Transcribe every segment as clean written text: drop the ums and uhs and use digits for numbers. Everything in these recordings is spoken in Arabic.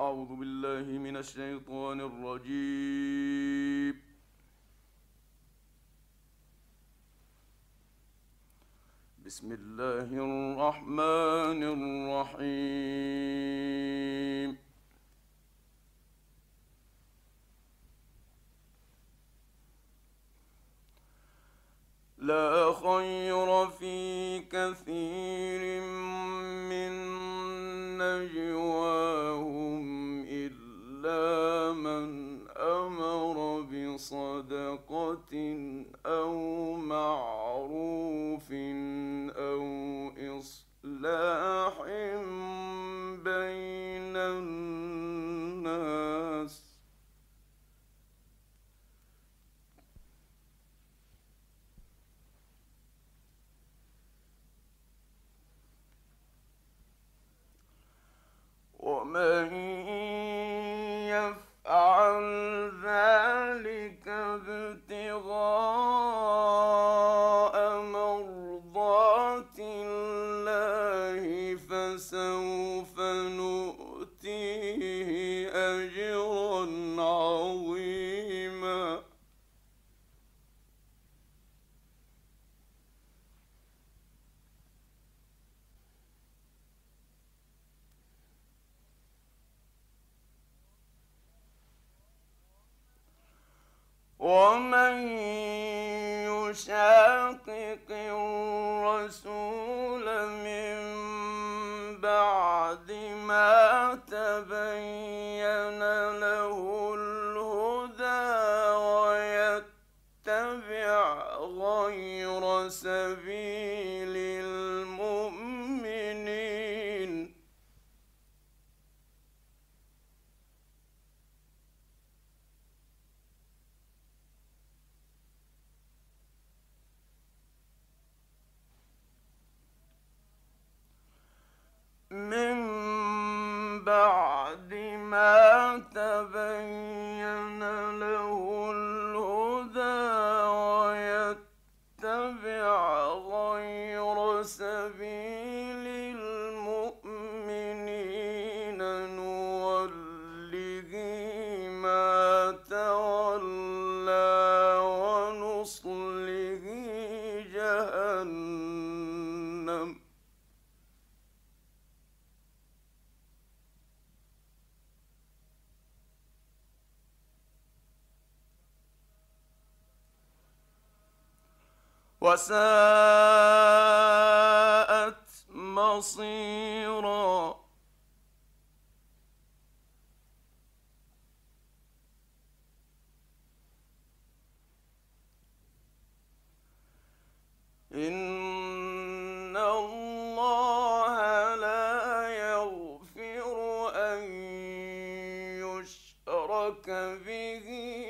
أعوذ بالله من الشيطان الرجيم. بسم الله الرحمن الرحيم. لا خير في كثير من نجواهم إلا من أمر بصدقة أو معروف أو إصلاح بين الناس. ومن يفعل ذلك ابتغاء مرضات الله فسوف نؤتيه أجرا عظيما. ومن يشاقق الرسول من بعد ما تبين له الهدى ويتبع غير سبيل المؤمنين من بعد ما تبين له الهدى ويتبع غير سبيل المؤمنين نوله ما تولى ونصله جهنم وساءت مصيرا. إن الله لا يغفر أن يشرك به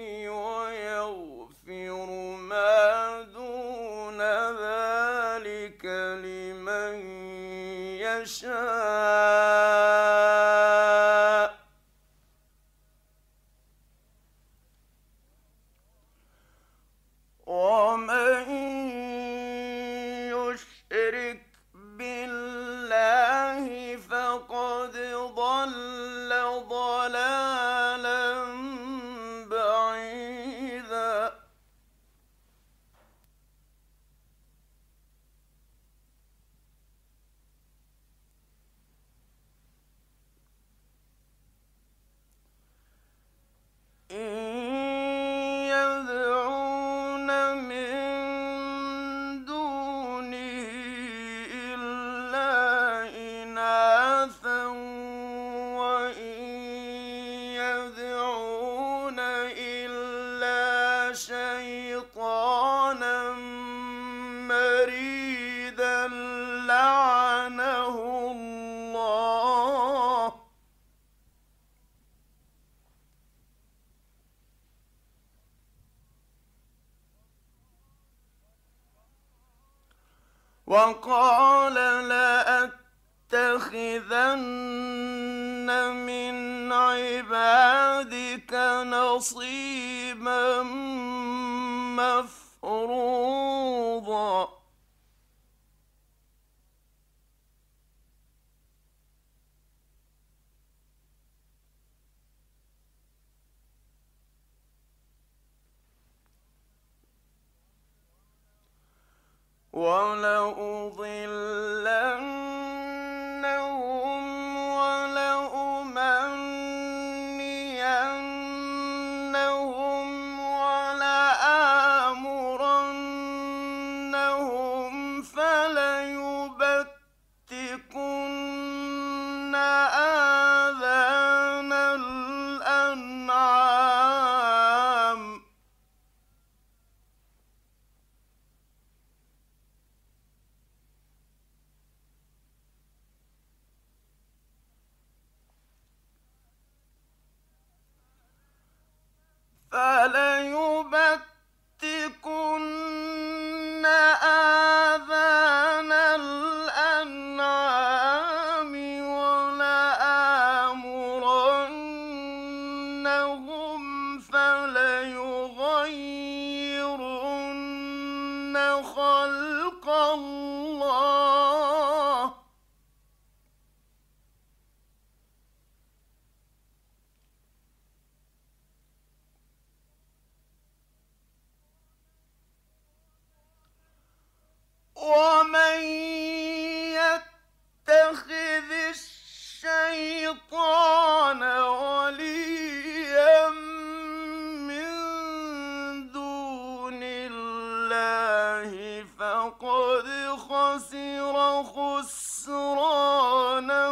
ويغفر ما دون ذلك لمن يشاء. ومن يشرك بالله فقد ضل ضلالا بعيدا. إن يدعون من دونه إلا إناثا وإن يدعون إلا شيطانا مريدا لعنه الله. وقال لأتخذن من عبادك نصيبا مفروضا. ولأضلنهم ولأمنينهم ولآمرنهم فليبتكن آذان الأنعام فليبتكن آذان الأنعام ولآمرنهم فليغيرن خلق الله ومن يتخذ الشيطان وليا من دون الله فقد خسر خسرانا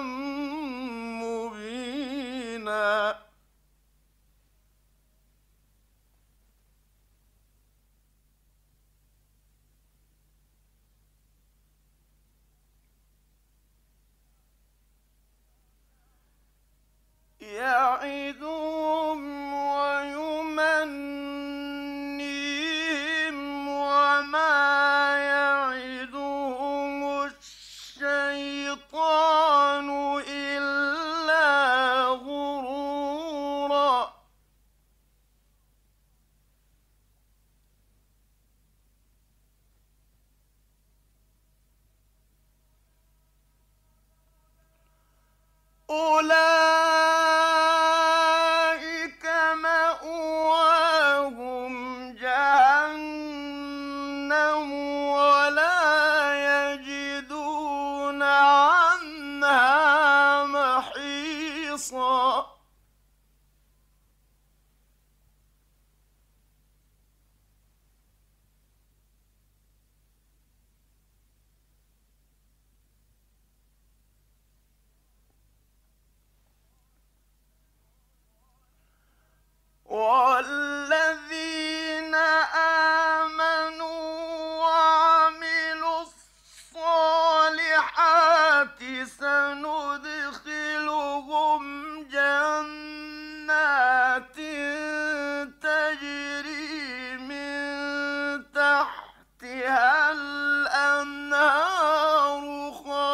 مبينا يعدهم ويمنيهم وما يعدهم الشيطان إلا غرورا أولئك مأواهم جهنم ولا يجدون عنها محيصا والذين آمنوا وعملوا الصالحات سندخلهم جنات تجري من تحتها الأنهار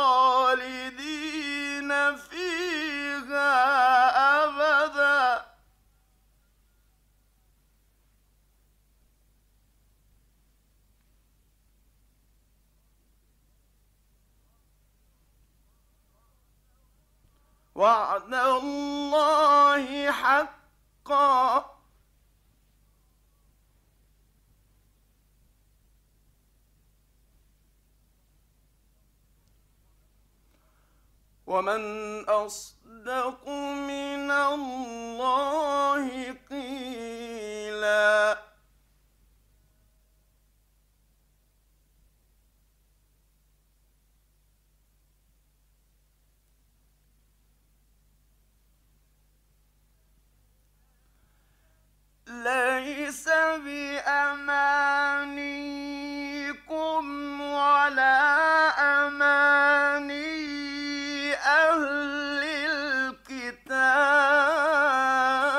خالدين فيها أبدا وعد الله حقا ومن أصدق من الله قيلا ليس بأمانيكم ولا أماني أهل الكتاب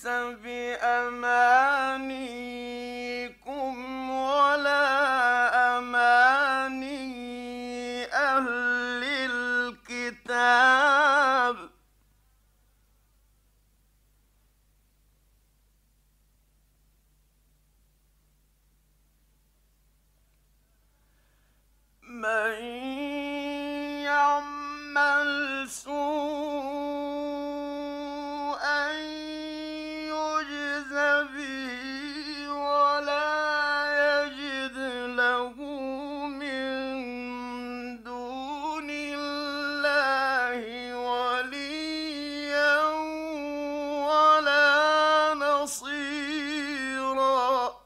ليس بأمانيكم ولا أماني أهل الكتاب من يعمل سوءا يجز به ولا يجد له من دون الله وليا ولا نصيرا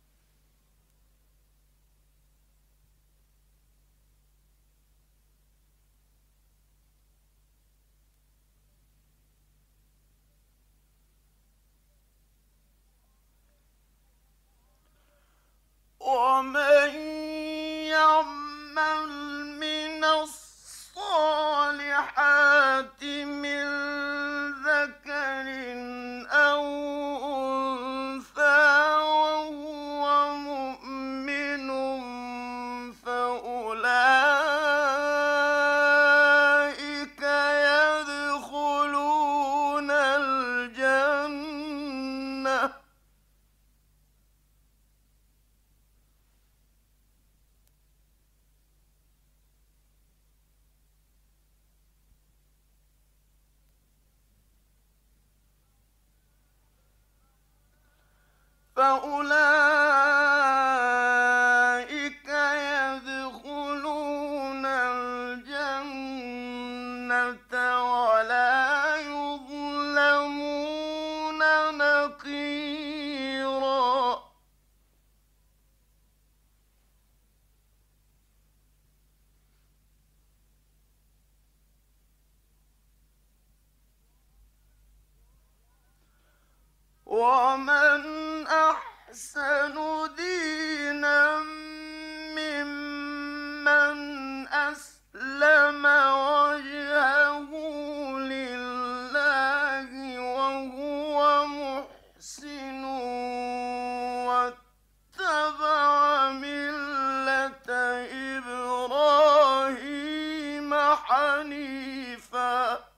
ومن يعمل من الصالحات من ذكر أو أنثى وهو مؤمن فأولئك يدخلون الجنة فأولئك يدخلون الجنة ولا يظلمون نقيرا ومن أحسن دينا ممن أسلم وجهه لله وهو محسن واتبع ملة إبراهيم حنيفا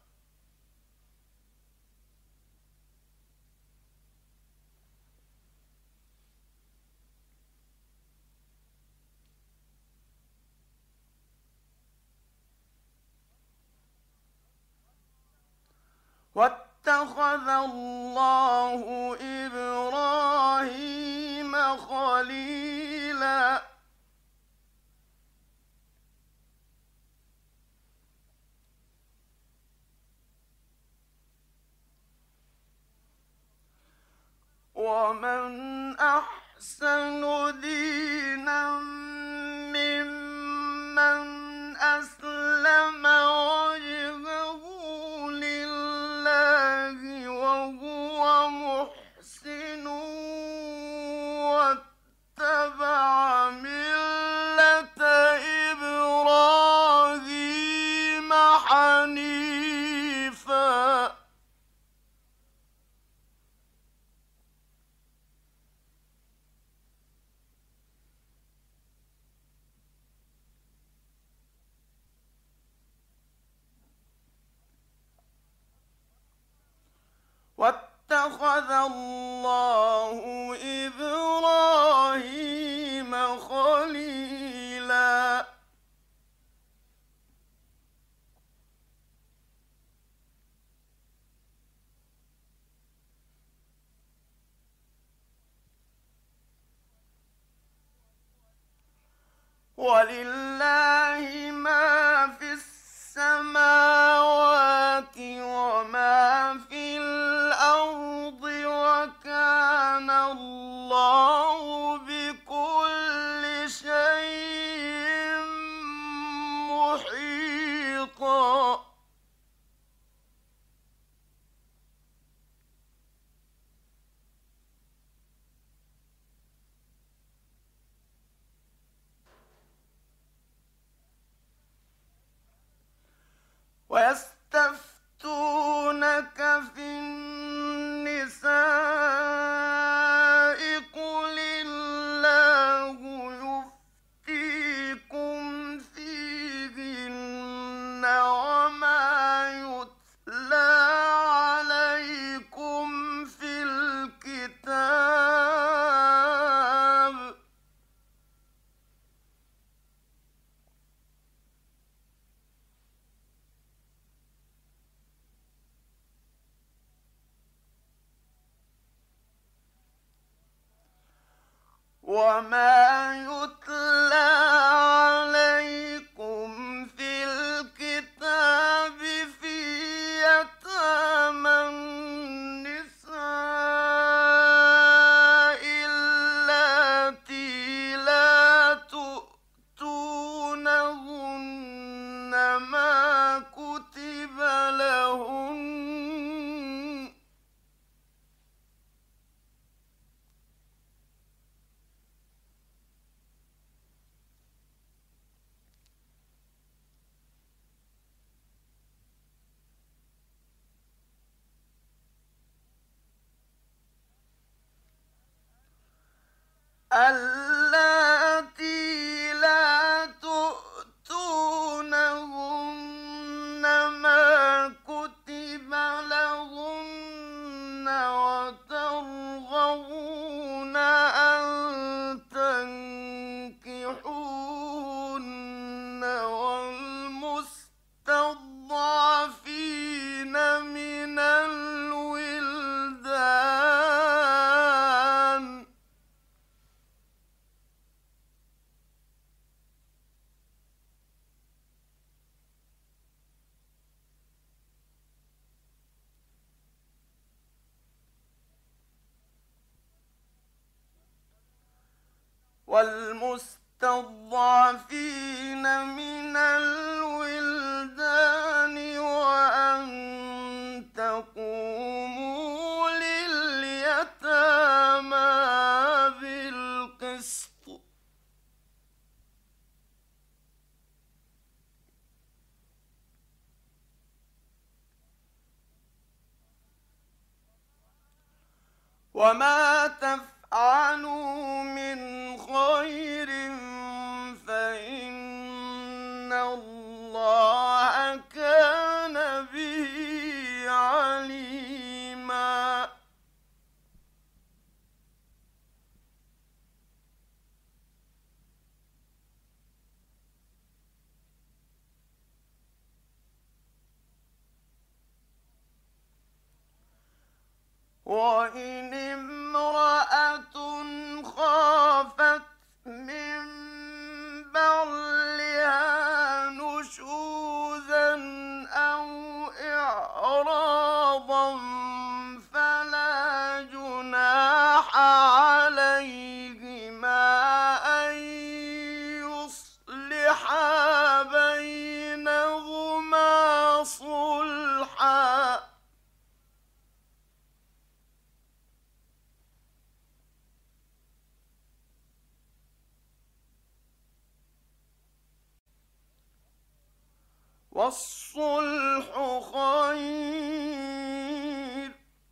واتخذ الله إبراهيم خليلا ومن أحسن دينا ممن أسلم وجهه لله وهو محسن واتبع ملة إبراهيم حنيفا واتخذ الله إبراهيم خليلا ولله ما في السماوات وما في الأرض وكان الله بكل شيء محيطا ويستفتونك في النساء وما يتلى عليكم في الكتاب في يتامى النساء اللاتي لا تؤتونهن ما كتب لهن اللاتي لا تؤتونهن ما كتب لهن وترغبون أن تنكحوهن والمستضعفين من الولدان وأن تقوموا لليتامى بالقسط وما تفعلوا من خير فإن الله كان به عليما وإن امرأة خافت من بعلها نشوزا أو إعراضا فلا جناح عليهما أن يصلحا بينهما صلحا والصلح خير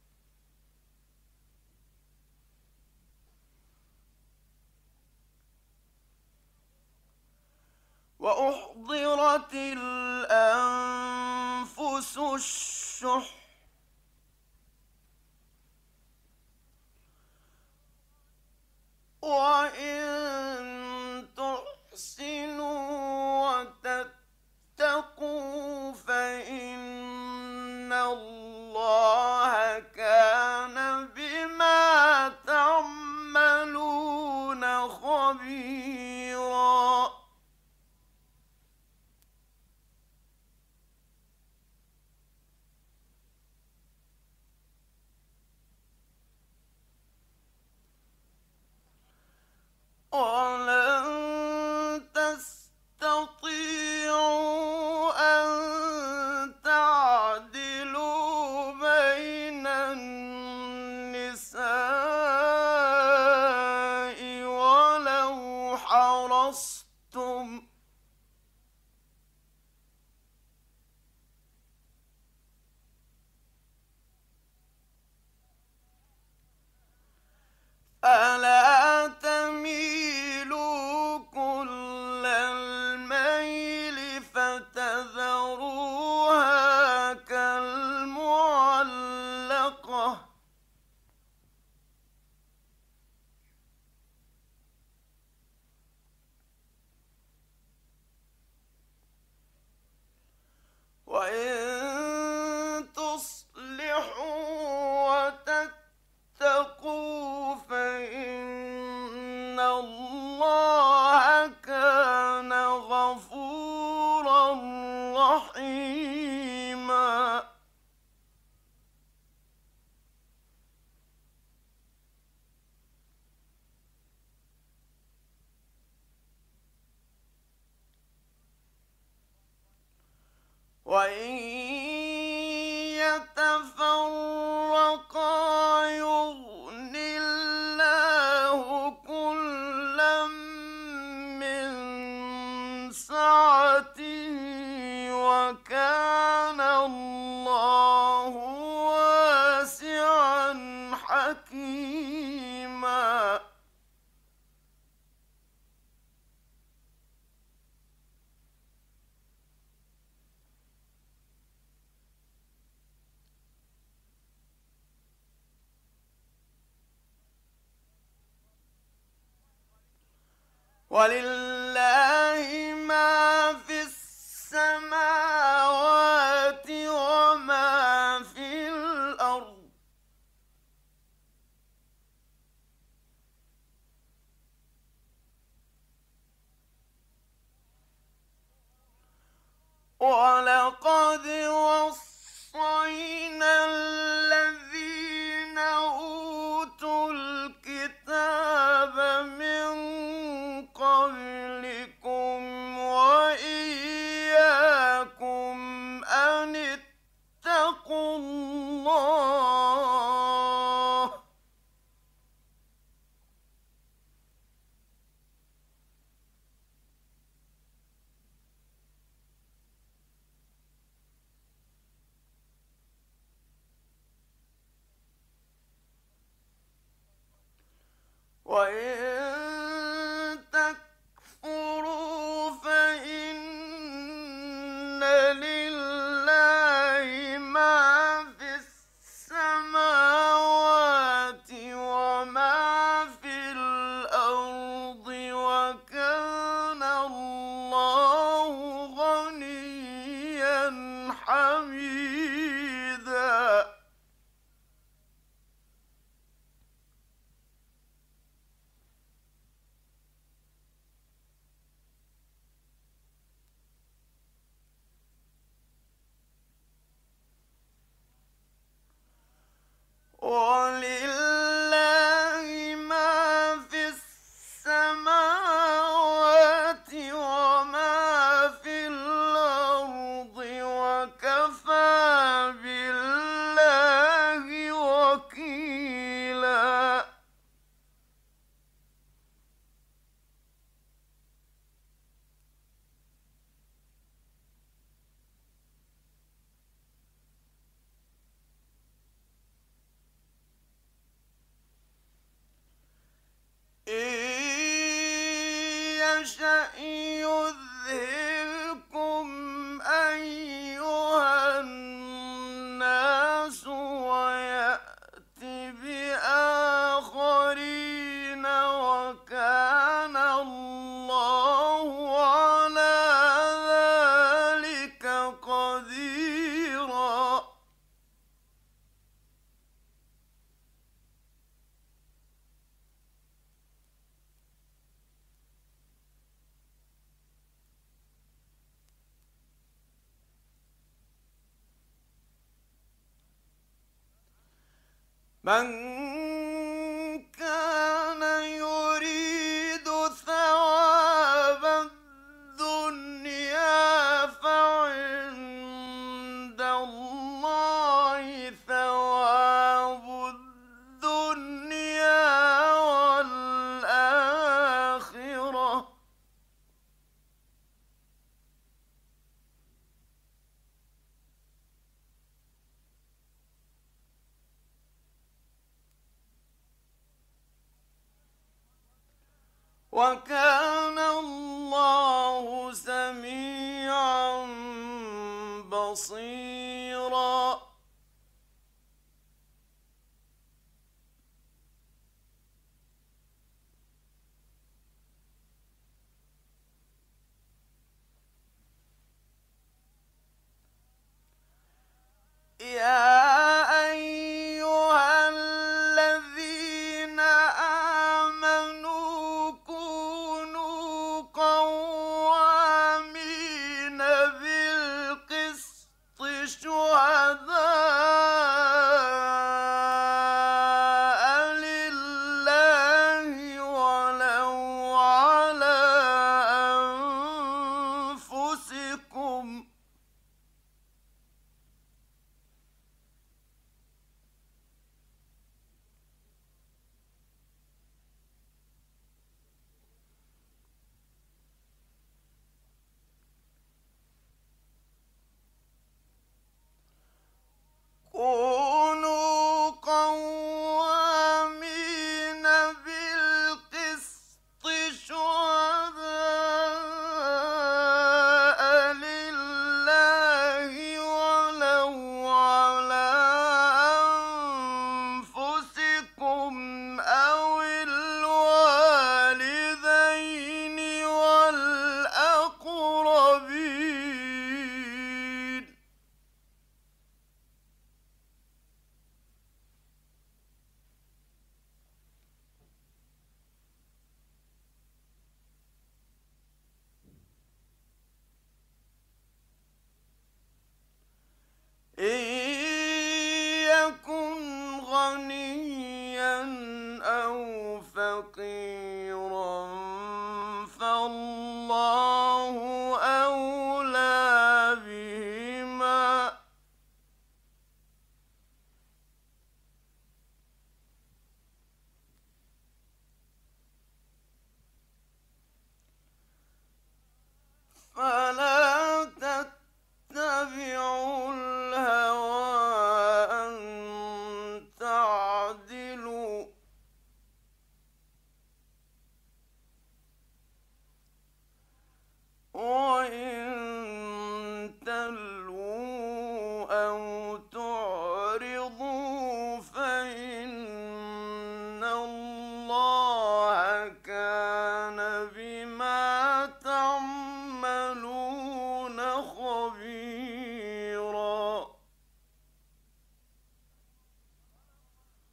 وأحضرت الأنفس الشح وإن تحسنوا وتتقوا فإن الله كان بما تعملون خبيرا ولن تستطيعوا أن تعدلوا بين النساء ولو حرصتم فلا تميلوا كل الميل فتذروها كالمعلقة وإن تصلحوا وتتقوا فإن وإن يتفرقا يغن الله كلا من سعته وكان الله واسعا حكيما. ولله ما في السماوات وما في الأرض ولقد وصينا الذين أوتوا الكتاب من قبلكم وإياكم أن اتقوا الله. وإن تكفروا فإن لله ما في السماوات وما في الأرض وكان الله غنيا حميدا. ولله ما في السماوات وما في الأرض وكفى بالله وكيلا. يشأ يذهبكم أيها الناس ويأت بآخرين وكان الله على ذلك قديرا. من كان يريد ثواب الدنيا فعند الله ثواب الدنيا والآخرة. وكان الله سميعا بصيرا. يا أيها الذين آمنوا كونوا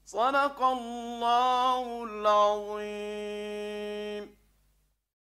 صدق الله العظيم.